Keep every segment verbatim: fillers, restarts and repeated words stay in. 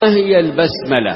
ما هي البسملة؟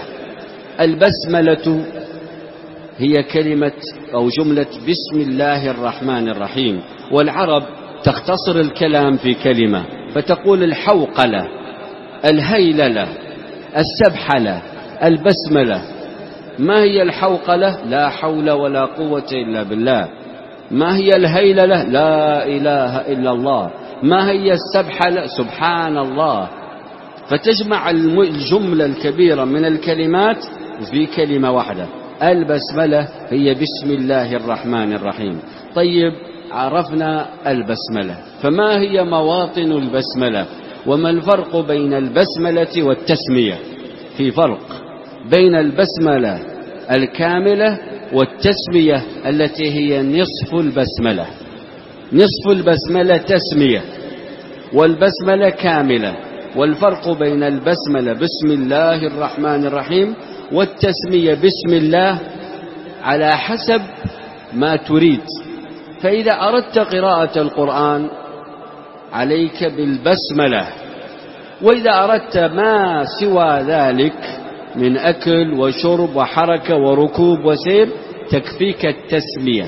البسملة هي كلمة أو جملة بسم الله الرحمن الرحيم، والعرب تختصر الكلام في كلمة فتقول الحوقلة، الهيللة، السبحلة، البسملة. ما هي الحوقلة؟ لا حول ولا قوة إلا بالله. ما هي الهيللة؟ لا إله إلا الله. ما هي السبحلة؟ سبحان الله. فتجمع الجملة الكبيرة من الكلمات في كلمة واحدة. البسملة هي بسم الله الرحمن الرحيم. طيب، عرفنا البسملة، فما هي مواطن البسملة؟ وما الفرق بين البسملة والتسمية؟ في فرق بين البسملة الكاملة والتسمية التي هي نصف البسملة. نصف البسملة تسمية والبسملة كاملة. والفرق بين البسملة بسم الله الرحمن الرحيم والتسمية بسم الله على حسب ما تريد. فإذا أردت قراءة القرآن عليك بالبسملة، وإذا أردت ما سوى ذلك من أكل وشرب وحركة وركوب وسير تكفيك التسمية.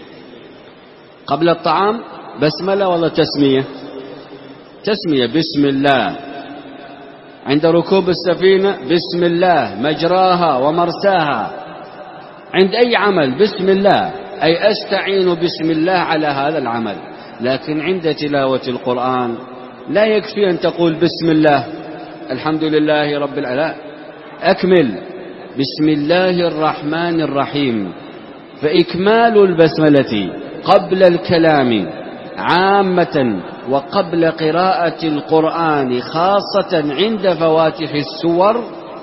قبل الطعام بسملة ولا تسمية؟ تسمية بسم الله. عند ركوب السفينة بسم الله مجراها ومرساها. عند أي عمل بسم الله، أي أستعين بسم الله على هذا العمل. لكن عند تلاوة القرآن لا يكفي أن تقول بسم الله الحمد لله رب العالمين، أكمل بسم الله الرحمن الرحيم. فإكمال البسملة قبل الكلام عامة وقبل قراءة القرآن خاصة عند فواتح السور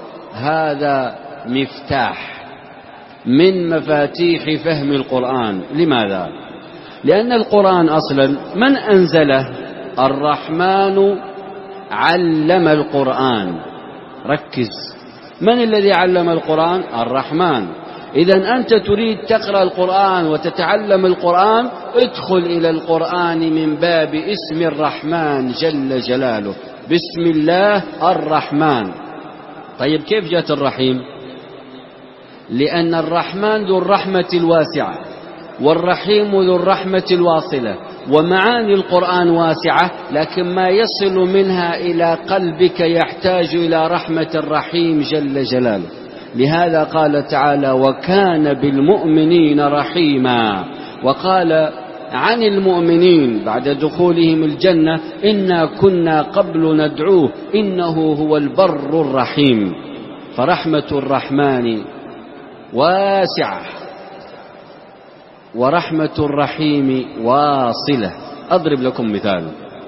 هذا مفتاح من مفاتيح فهم القرآن. لماذا؟ لأن القرآن أصلا من أنزله؟ الرحمن علم القرآن. ركز، من الذي علم القرآن؟ الرحمن. إذن أنت تريد تقرأ القرآن وتتعلم القرآن، ادخل إلى القرآن من باب اسم الرحمن جل جلاله، بسم الله الرحمن. طيب، كيف جاءت الرحيم؟ لأن الرحمن ذو الرحمة الواسعة والرحيم ذو الرحمة الواصلة، ومعاني القرآن واسعة، لكن ما يصل منها إلى قلبك يحتاج إلى رحمة الرحيم جل جلاله. لهذا قال تعالى وكان بالمؤمنين رحيما. وقال عن المؤمنين بعد دخولهم الجنة إنا كنا قبل ندعوه إنه هو البر الرحيم. فرحمة الرحمن واسعة ورحمة الرحيم واصلة. أضرب لكم مثال.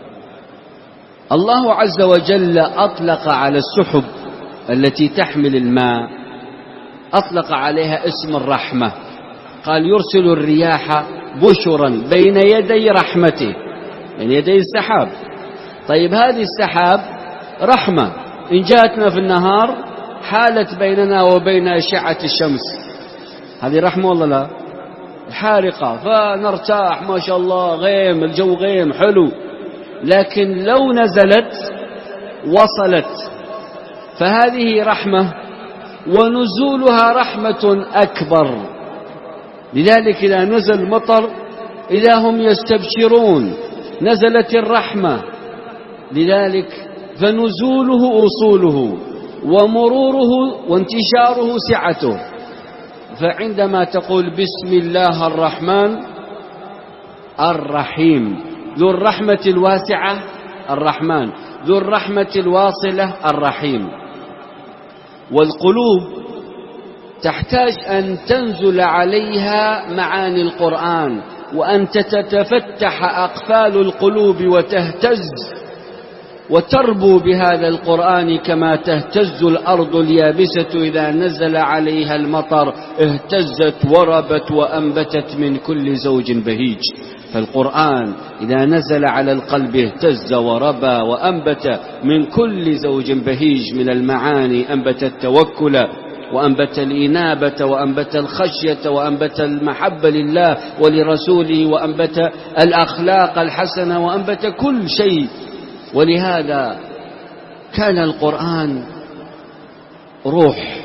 الله عز وجل أطلق على السحب التي تحمل الماء، أطلق عليها اسم الرحمة. قال يرسل الرياح بشرا بين يدي رحمته، بين يدي السحاب. طيب، هذه السحاب رحمة إن جاءتنا في النهار حالت بيننا وبين أشعة الشمس، هذه رحمة ولا لا؟ حارقة فنرتاح ما شاء الله، غيم الجو غيم حلو. لكن لو نزلت وصلت فهذه رحمة، ونزولها رحمة أكبر. لذلك إذا نزل مطر إذا هم يستبشرون نزلت الرحمة. لذلك فنزوله أصوله ومروره وانتشاره سعته. فعندما تقول بسم الله الرحمن الرحيم، ذو الرحمة الواسعة الرحمن، ذو الرحمة الواصلة الرحيم. والقلوب تحتاج أن تنزل عليها معاني القرآن، وأن تتفتح أقفال القلوب وتهتز وتربو بهذا القرآن كما تهتز الأرض اليابسة إذا نزل عليها المطر، اهتزت وربت وأنبتت من كل زوج بهيج. فالقرآن إذا نزل على القلب اهتز وربى وأنبت من كل زوج بهيج من المعاني. أنبت التوكل، وأنبت الإنابة، وأنبت الخشية، وأنبت المحبة لله ولرسوله، وأنبت الأخلاق الحسنة، وأنبت كل شيء. ولهذا كان القرآن روح،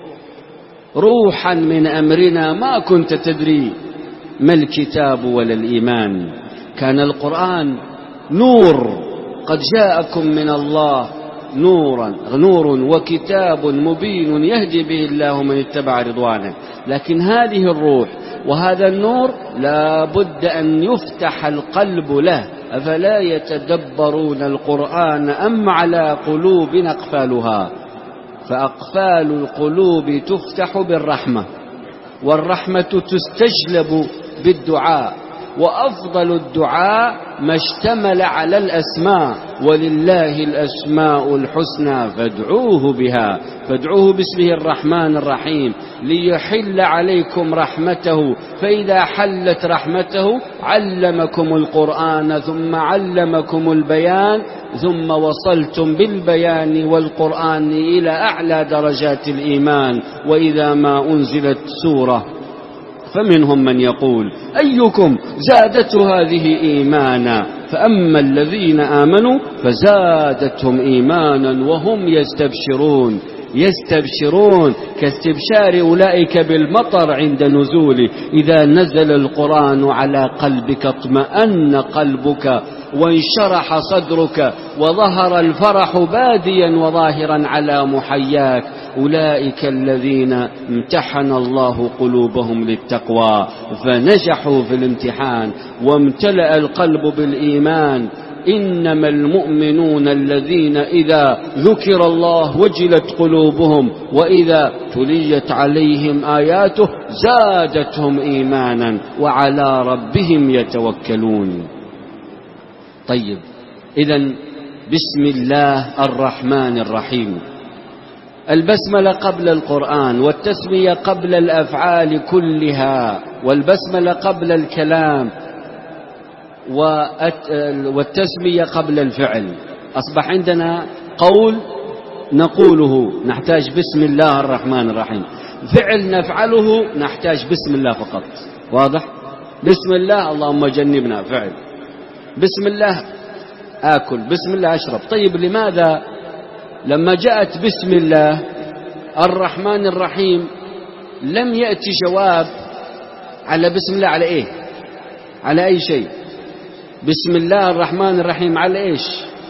روحا من أمرنا ما كنت تدري ما الكتاب ولا الإيمان. كان القرآن نور، قد جاءكم من الله نورا نور وكتاب مبين يهدي به الله من اتبع رضوانه. لكن هذه الروح وهذا النور لا بد أن يفتح القلب له. أفلا يتدبرون القرآن أم على قلوب أقفالها؟ فأقفال القلوب تفتح بالرحمة، والرحمة تستجلب بالدعاء، وأفضل الدعاء ما اشتمل على الأسماء، ولله الأسماء الحسنى فادعوه بها، فادعوه باسمه الرحمن الرحيم ليحل عليكم رحمته، فإذا حلت رحمته علمكم القرآن ثم علمكم البيان، ثم وصلتم بالبيان والقرآن إلى أعلى درجات الإيمان. وإذا ما أنزلت سورة فمنهم من يقول أيكم زادته هذه إيمانا، فأما الذين آمنوا فزادتهم إيمانا وهم يستبشرون. يستبشرون كاستبشار أولئك بالمطر عند نزوله. إذا نزل القرآن على قلبك اطمأن قلبك وانشرح صدرك وظهر الفرح باديا وظاهرا على محياك. أولئك الذين امتحن الله قلوبهم للتقوى فنجحوا في الامتحان وامتلأ القلب بالإيمان. إنما المؤمنون الذين إذا ذكر الله وجلت قلوبهم وإذا تليت عليهم آياته زادتهم إيمانا وعلى ربهم يتوكلون. طيب، إذن بسم الله الرحمن الرحيم. البسملة قبل القرآن، والتسمية قبل الأفعال كلها، والبسملة قبل الكلام، والتسمية قبل الفعل. أصبح عندنا قول نقوله نحتاج بسم الله الرحمن الرحيم، فعل نفعله نحتاج بسم الله فقط. واضح؟ بسم الله اللهم جنبنا فعل، بسم الله آكل، بسم الله أشرب. طيب، لماذا لما جاءت بسم الله الرحمن الرحيم لم يأتي جواب على بسم الله؟ على إيه؟ على أي شيء؟ بسم الله الرحمن الرحيم على إيش؟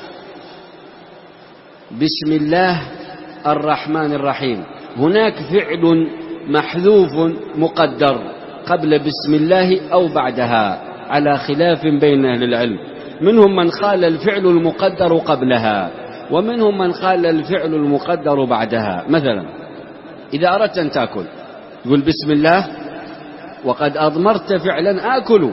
بسم الله الرحمن الرحيم هناك فعل محذوف مقدر قبل بسم الله أو بعدها على خلاف بين أهل العلم. منهم من قال الفعل المقدر قبلها، ومنهم من قال الفعل المقدر بعدها. مثلا إذا أردت أن تأكل يقول بسم الله وقد أضمرت فعلا آكل.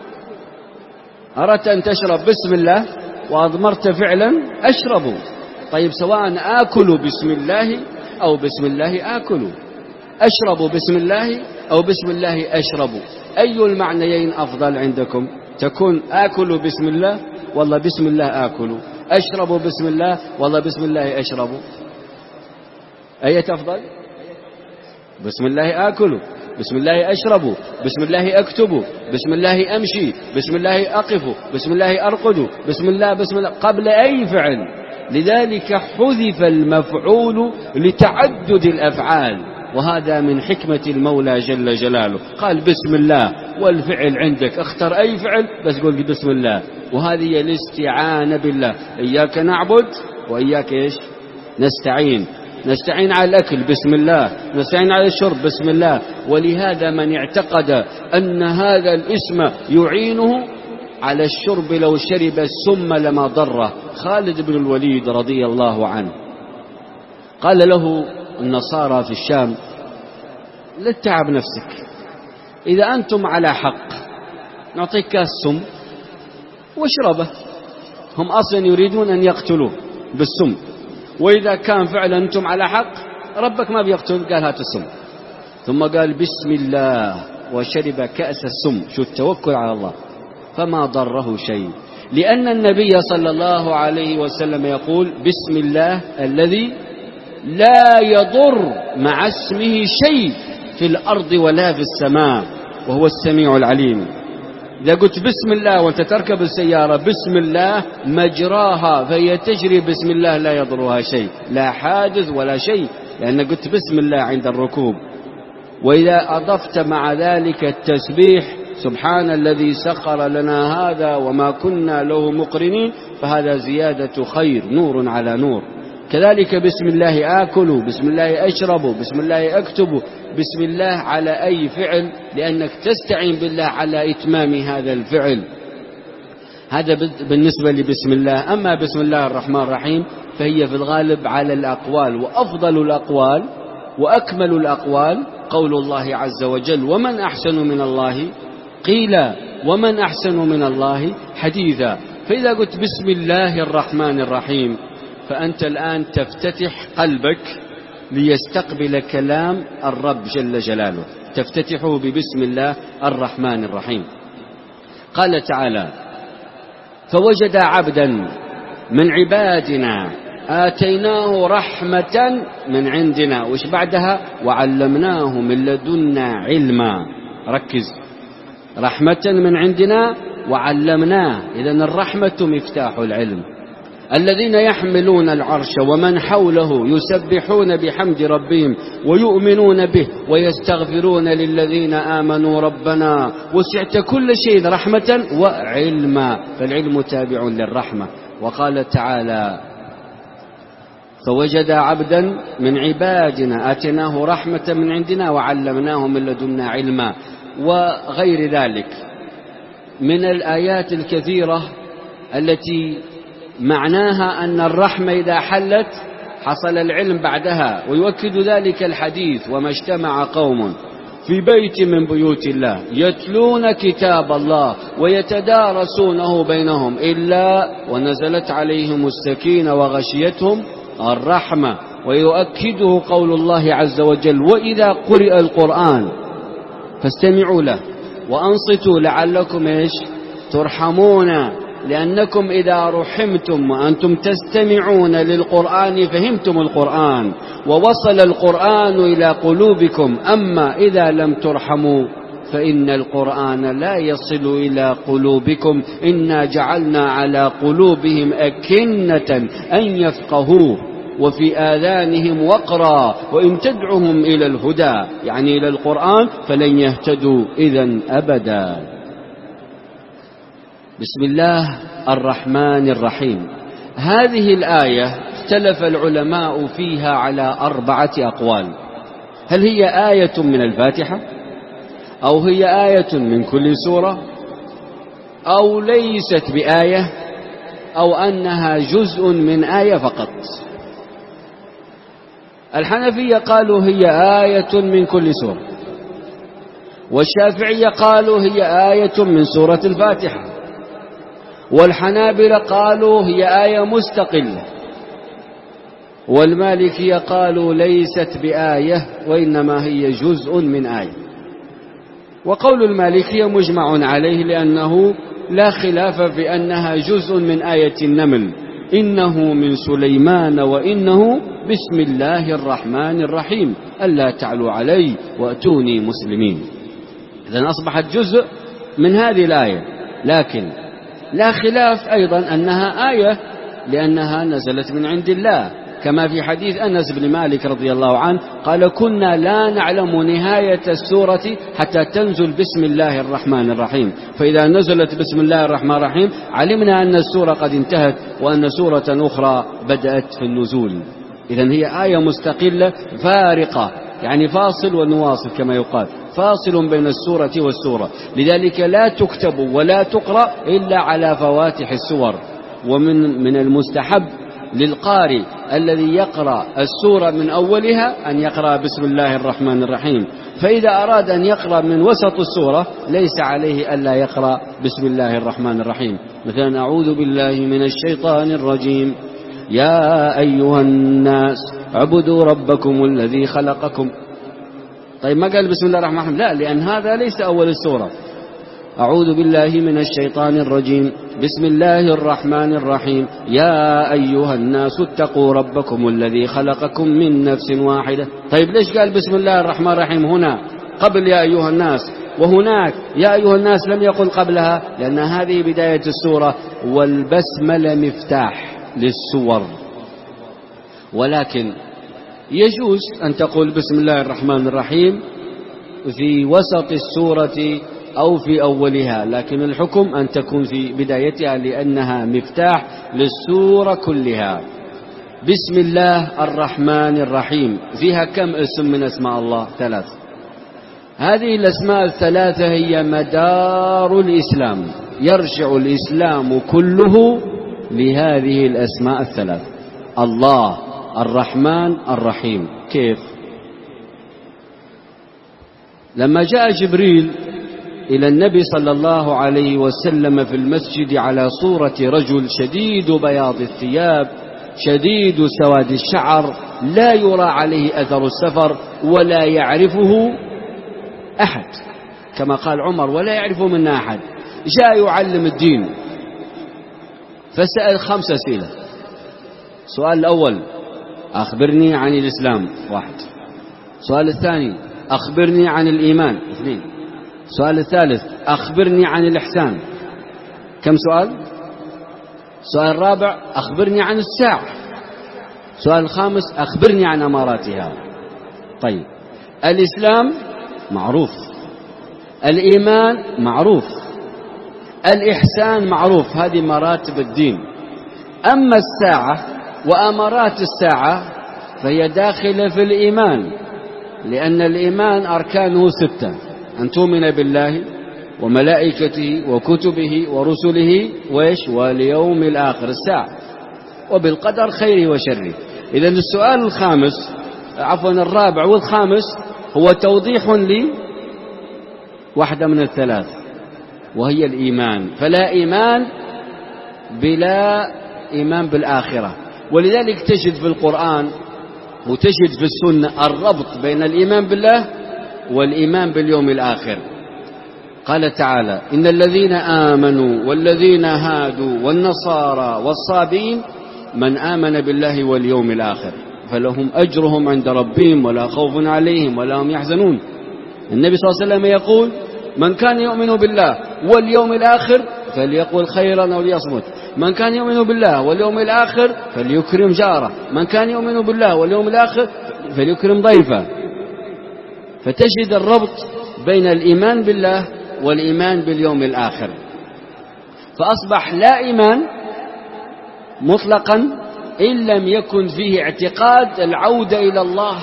أردت أن تشرب بسم الله وأضمرت فعلا أشرب. طيب، سواء آكل بسم الله أو بسم الله آكل، أشرب بسم الله أو بسم الله أشرب، أي المعنيين أفضل عندكم؟ تكون آكل بسم الله والله بسم الله آكل، أشرب بسم الله والله بسم الله أشرب، أية أفضل؟ بسم الله آكل، بسم الله أشرب، بسم الله أكتب، بسم الله أمشي، بسم الله أقف، بسم الله أرقد، بسم الله بسم الله قبل أي فعل. لذلك حذف المفعول لتعدد الأفعال، وهذا من حكمة المولى جل جلاله. قال بسم الله والفعل عندك، اختر أي فعل بس قول بسم الله. وهذه الاستعانة بالله، إياك نعبد وإياك إيش نستعين. نستعين على الأكل بسم الله، نستعين على الشرب بسم الله. ولهذا من اعتقد أن هذا الاسم يعينه على الشرب لو شرب السم لما ضره، خالد بن الوليد رضي الله عنه قال له النصارى في الشام لا تتعب نفسك، إذا أنتم على حق نعطيك كاس سم واشربه. هم أصلا يريدون أن يقتلوه بالسم، وإذا كان فعلا أنتم على حق ربك ما بيقتل، قال هات السم. ثم قال بسم الله وشرب كأس السم. شو التوكل على الله، فما ضره شيء، لأن النبي صلى الله عليه وسلم يقول بسم الله الذي لا يضر مع اسمه شيء في الأرض ولا في السماء وهو السميع العليم. إذا قلت بسم الله وأنت تركب السيارة بسم الله مجراها فهي تجري بسم الله لا يضرها شيء، لا حادث ولا شيء، لأن قلت بسم الله عند الركوب. وإذا أضفت مع ذلك التسبيح سبحان الذي سخر لنا هذا وما كنا له مقرنين، فهذا زيادة خير، نور على نور. كذلك بسم الله آكل، بسم الله أشرب، بسم الله أكتب، بسم الله على أي فعل، لأنك تستعين بالله على إتمام هذا الفعل. هذا بالنسبة لبسم الله. أما بسم الله الرحمن الرحيم فهي في الغالب على الأقوال، وأفضل الأقوال وأكمل الأقوال قول الله عز وجل: ومن أحسن من الله قيلا ومن أحسن من الله حديثا. فإذا قلت بسم الله الرحمن الرحيم فأنت الآن تفتتح قلبك ليستقبل كلام الرب جل جلاله، تفتتحه ببسم الله الرحمن الرحيم. قال تعالى: فوجد عبدا من عبادنا آتيناه رحمة من عندنا، وش بعدها؟ وعلمناه من لدنا علما. ركز، رحمة من عندنا وعلمناه، إذن الرحمة مفتاح العلم. الذين يحملون العرش ومن حوله يسبحون بحمد ربهم ويؤمنون به ويستغفرون للذين آمنوا ربنا وسعت كل شيء رحمة وعلما، فالعلم تابع للرحمة. وقال تعالى: فوجد عبدا من عبادنا آتيناه رحمة من عندنا وعلمناه من لدنا علما، وغير ذلك من الآيات الكثيرة التي معناها أن الرحمة إذا حلت حصل العلم بعدها. ويؤكد ذلك الحديث: وما اجتمع قوم في بيت من بيوت الله يتلون كتاب الله ويتدارسونه بينهم إلا ونزلت عليهم السكينة وغشيتهم الرحمة. ويؤكده قول الله عز وجل: وإذا قرئ القرآن فاستمعوا له وأنصتوا لعلكم إيش ترحمون، لأنكم إذا رحمتم وأنتم تستمعون للقرآن فهمتم القرآن ووصل القرآن إلى قلوبكم. أما إذا لم ترحموا فإن القرآن لا يصل إلى قلوبكم. إنا جعلنا على قلوبهم أكنة أن يفقهوه وفي آذانهم وقرا وإن تدعهم إلى الهدى، يعني إلى القرآن، فلن يهتدوا إذن أبدا. بسم الله الرحمن الرحيم. هذه الآية اختلف العلماء فيها على أربعة أقوال: هل هي آية من الفاتحة، أو هي آية من كل سورة، أو ليست بآية، أو أنها جزء من آية فقط. الحنفية قالوا هي آية من كل سورة، والشافعية قالوا هي آية من سورة الفاتحة، والحنابلة قالوا هي آية مستقلة، والمالكية قالوا ليست بآية وإنما هي جزء من آية. وقول المالكية مجمع عليه، لأنه لا خلاف في أنها جزء من آية النمل: إنه من سليمان وإنه بسم الله الرحمن الرحيم ألا تعلوا علي وأتوني مسلمين. إذن أصبحت جزء من هذه الآية، لكن لا خلاف أيضا أنها آية لأنها نزلت من عند الله، كما في حديث أنس بن مالك رضي الله عنه قال: كنا لا نعلم نهاية السورة حتى تنزل بسم الله الرحمن الرحيم، فإذا نزلت بسم الله الرحمن الرحيم علمنا أن السورة قد انتهت وأن سورة أخرى بدأت في النزول. إذن هي آية مستقلة فارقة، يعني فاصل ونواصل كما يقال، فاصل بين السورة والسورة. لذلك لا تكتب ولا تقرأ إلا على فواتح السور. ومن من المستحب للقارئ الذي يقرأ السورة من أولها أن يقرأ بسم الله الرحمن الرحيم، فإذا أراد أن يقرأ من وسط السورة ليس عليه ألا يقرأ بسم الله الرحمن الرحيم. مثلا: أعوذ بالله من الشيطان الرجيم، يا أيها الناس اعبدوا ربكم الذي خلقكم. طيب ما قال بسم الله الرحمن الرحيم؟ لا، لأن هذا ليس أول السورة. أعوذ بالله من الشيطان الرجيم، بسم الله الرحمن الرحيم، يا أيها الناس اتقوا ربكم الذي خلقكم من نفس واحدة. طيب ليش قال بسم الله الرحمن الرحيم هنا قبل يا أيها الناس، وهناك يا أيها الناس لم يقل قبلها؟ لأن هذه بداية السورة، والبسملة مفتاح للسور. ولكن يجوز أن تقول بسم الله الرحمن الرحيم في وسط السورة أو في أولها، لكن الحكم أن تكون في بدايتها لأنها مفتاح للسورة كلها. بسم الله الرحمن الرحيم فيها كم اسم من أسماء الله؟ ثلاث. هذه الأسماء الثلاثة هي مدار الإسلام، يرجع الإسلام كله لهذه الأسماء الثلاث: الله، الرحمن، الرحيم. كيف؟ لما جاء جبريل إلى النبي صلى الله عليه وسلم في المسجد على صورة رجل شديد بياض الثياب شديد سواد الشعر لا يرى عليه أثر السفر ولا يعرفه أحد، كما قال عمر: ولا يعرفه منا أحد. جاء يعلم الدين فسأل خمس أسئلة. السؤال الأول: أخبرني عن الإسلام. واحد. السؤال الثاني: أخبرني عن الإيمان. اثنين. السؤال الثالث: أخبرني عن الإحسان. كم سؤال؟ السؤال الرابع: أخبرني عن الساعة. السؤال الخامس: أخبرني عن أماراتها. طيب، الإسلام معروف، الإيمان معروف، الإحسان معروف، هذه مراتب الدين. أما الساعة وأمارات الساعة فهي داخلة في الإيمان، لأن الإيمان أركانه ستة: أن تؤمن بالله وملائكته وكتبه ورسله وإيش؟ واليوم الآخر، الساعة، وبالقدر خيره وشره. إذن السؤال الخامس عفوا الرابع والخامس هو توضيح لي واحدة من الثلاث، وهي الإيمان. فلا إيمان بلا إيمان بالآخرة. ولذلك تجد في القرآن وتجد في السنة الربط بين الإيمان بالله والإيمان باليوم الآخر. قال تعالى: إن الذين آمنوا والذين هادوا والنصارى والصابين من آمن بالله واليوم الآخر فلهم أجرهم عند ربهم ولا خوف عليهم ولا هم يحزنون. النبي صلى الله عليه وسلم يقول: من كان يؤمن بالله واليوم الآخر فليقول خيرا أو ليصمت، من كان يؤمن بالله واليوم الآخر فليكرم جاره، من كان يؤمن بالله واليوم الآخر فليكرم ضيفه. فتجد الربط بين الإيمان بالله والإيمان باليوم الآخر. فأصبح لا إيمان مطلقا إن لم يكن فيه اعتقاد العودة إلى الله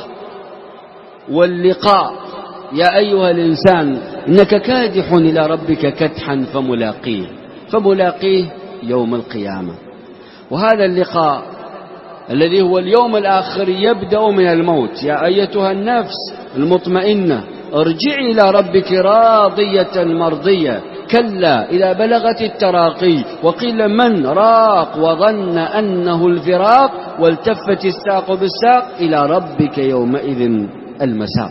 واللقاء. يا أيها الإنسان إنك كادح إلى ربك كدحا فملاقيه فملاقيه يوم القيامة. وهذا اللقاء الذي هو اليوم الآخر يبدأ من الموت. يا أيتها النفس المطمئنة ارجعي إلى ربك راضية مرضية كلا إذا بلغت التراقي وقيل من راق وظن أنه الفراق والتفت الساق بالساق إلى ربك يومئذ المساق.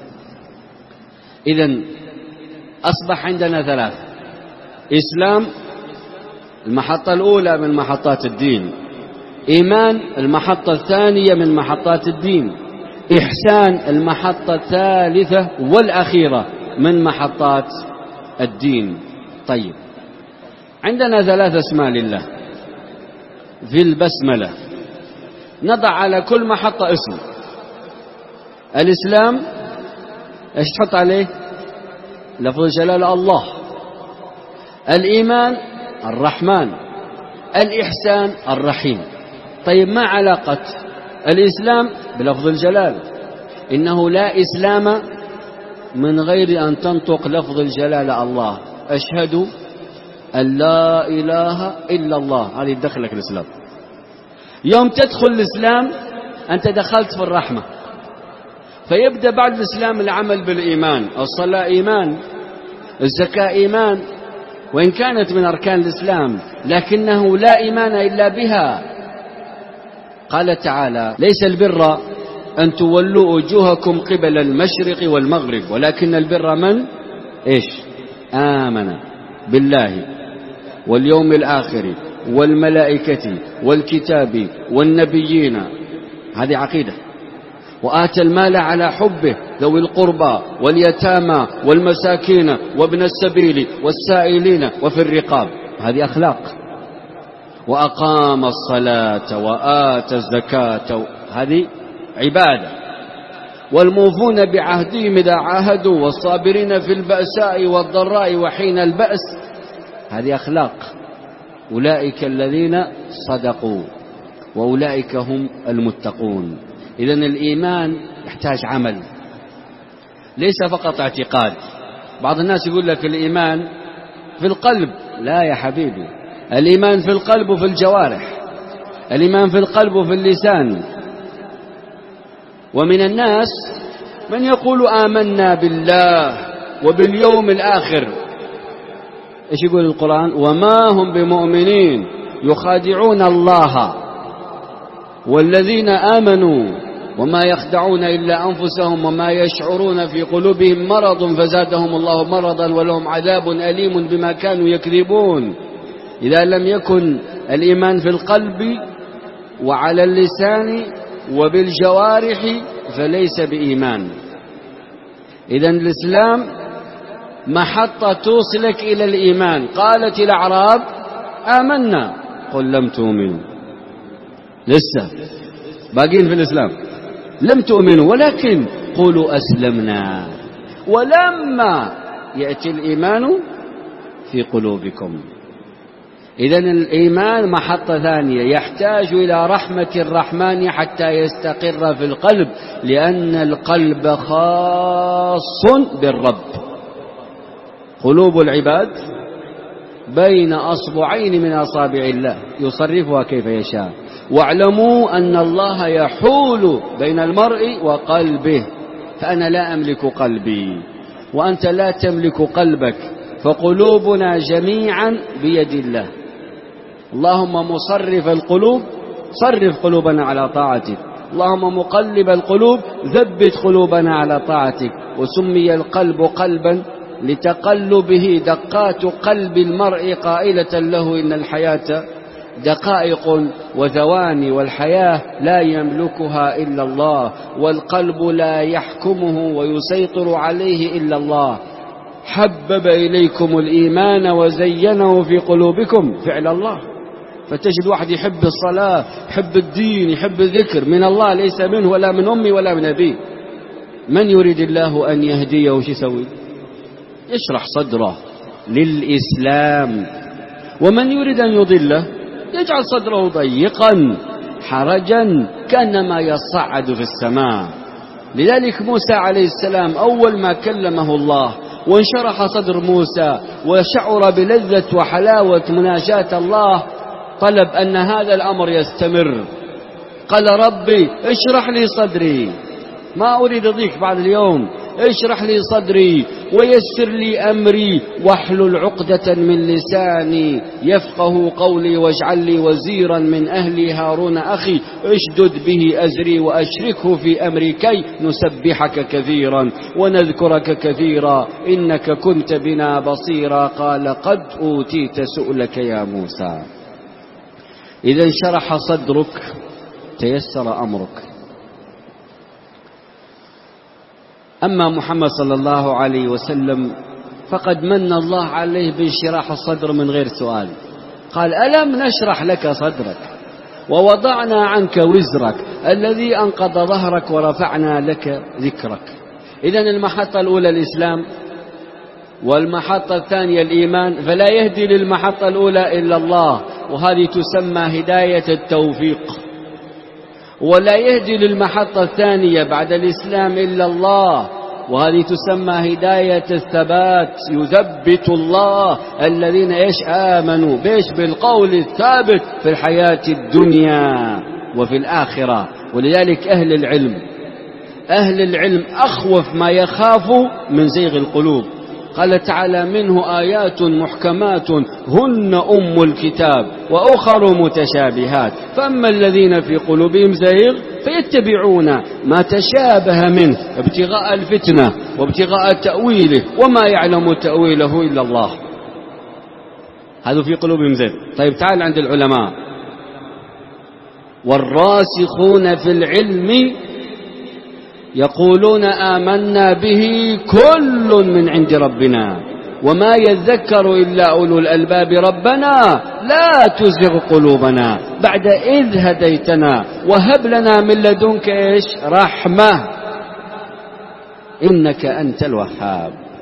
إذن أصبح عندنا ثلاث: إسلام المحطة الأولى من محطات الدين، إيمان المحطة الثانية من محطات الدين، إحسان المحطة الثالثة والأخيرة من محطات الدين. طيب، عندنا ثلاث اسماء لله في البسملة، نضع على كل محطة اسم. الإسلام ايش تحط عليه؟ لفظ الجلال الله. الإيمان الرحمن. الإحسان الرحيم. طيب، ما علاقة الإسلام بلفظ الجلال؟ إنه لا إسلام من غير أن تنطق لفظ الجلال الله. أشهد أن لا إله إلا الله، هذه تدخلك الإسلام. يوم تدخل الإسلام أنت دخلت في الرحمة، فيبدأ بعد الإسلام العمل بالإيمان. الصلاة إيمان، الزكاة إيمان، وإن كانت من أركان الإسلام لكنه لا إيمان إلا بها. قال تعالى: ليس البر أن تولوا وجوهكم قبل المشرق والمغرب ولكن البر من إيش؟ آمن بالله واليوم الآخر والملائكة والكتاب والنبيين، هذه عقيدة. وآتى المال على حبه ذوي القربى واليتامى والمساكين وابن السبيل والسائلين وفي الرقاب، هذه أخلاق. وأقام الصلاة وآتى الزكاة، هذه عبادة. والموفون بعهدهم إذا عاهدوا والصابرين في البأساء والضراء وحين البأس، هذه أخلاق. أولئك الذين صدقوا وأولئك هم المتقون. إذن الإيمان يحتاج عمل، ليس فقط اعتقاد. بعض الناس يقول لك الإيمان في القلب. لا يا حبيبي، الإيمان في القلب وفي الجوارح، الإيمان في القلب وفي اللسان. ومن الناس من يقول آمنا بالله وباليوم الآخر. إيش يقول القرآن؟ وما هم بمؤمنين يخادعون الله والذين آمنوا وما يخدعون إلا أنفسهم وما يشعرون في قلوبهم مرض فزادهم الله مرضا ولهم عذاب أليم بما كانوا يكذبون. إذا لم يكن الإيمان في القلب وعلى اللسان وبالجوارح فليس بإيمان. إذن الإسلام محطة توصلك إلى الإيمان. قالت الأعراب آمنا قل لم تؤمنوا، لسه باقين في الإسلام، لم تؤمنوا ولكن قولوا أسلمنا ولما يأتي الإيمان في قلوبكم. إذن الإيمان محطة ثانية، يحتاج إلى رحمة الرحمن حتى يستقر في القلب، لأن القلب خاص بالرب. قلوب العباد بين أصبعين من أصابع الله يصرفها كيف يشاء. واعلموا أن الله يحول بين المرء وقلبه، فأنا لا أملك قلبي وأنت لا تملك قلبك، فقلوبنا جميعا بيد الله. اللهم مصرف القلوب صرف قلوبنا على طاعتك، اللهم مقلب القلوب ثبت قلوبنا على طاعتك. وسمي القلب قلبا لتقلبه دقات قلب المرء قائلة له إن الحياة دقائق وثواني والحياة لا يملكها إلا الله، والقلب لا يحكمه ويسيطر عليه إلا الله. حبب إليكم الإيمان وزينه في قلوبكم، فعل الله. فتجد واحد يحب الصلاة، يحب الدين، يحب الذكر من الله، ليس منه ولا من أمي ولا من أبيه. من يريد الله أن يهديه وش يسوي؟ يشرح صدره للإسلام. ومن يريد أن يضله يجعل صدره ضيقا حرجا كأنما يصعد في السماء. لذلك موسى عليه السلام أول ما كلمه الله وانشرح صدر موسى وشعر بلذة وحلاوة مناجاة الله، طلب أن هذا الأمر يستمر. قال ربي اشرح لي صدري، ما أريد ضيق بعد اليوم، اشرح لي صدري ويسر لي أمري واحلل عقدة من لساني يفقه قولي واجعل لي وزيرا من أهلي هارون أخي اشدد به أزري وأشركه في أمري كي نسبحك كثيرا ونذكرك كثيرا إنك كنت بنا بصيرا. قال قد أوتيت سؤلك يا موسى. إذا انشرح صدرك تيسر أمرك. أما محمد صلى الله عليه وسلم فقد من الله عليه بانشراح الصدر من غير سؤال. قال ألم نشرح لك صدرك ووضعنا عنك وزرك الذي أنقض ظهرك ورفعنا لك ذكرك. إذن المحطة الأولى الإسلام والمحطة الثانية الإيمان، فلا يهدي للمحطة الأولى إلا الله، وهذه تسمى هداية التوفيق. ولا يهدي للمحطة الثانية بعد الإسلام إلا الله، وهذه تسمى هداية الثبات. يثبت الله الذين ايش آمنوا بيش بالقول الثابت في الحياة الدنيا وفي الآخرة. ولذلك أهل العلم أهل العلم أخوف ما يخافوا من زيغ القلوب. قال تعالى منه آيات محكمات هن أم الكتاب وأخر متشابهات فأما الذين في قلوبهم زيغ فيتبعون ما تشابه منه ابتغاء الفتنة وابتغاء تأويله وما يعلم تأويله إلا الله. هذا في قلوبهم زيغ. طيب تعال عند العلماء. والراسخون في العلم يقولون آمنا به كل من عند ربنا وما يذكر إلا أولو الألباب. ربنا لا تزغ قلوبنا بعد إذ هديتنا وهب لنا من لدنك إيش؟ رحمة إنك أنت الوهاب.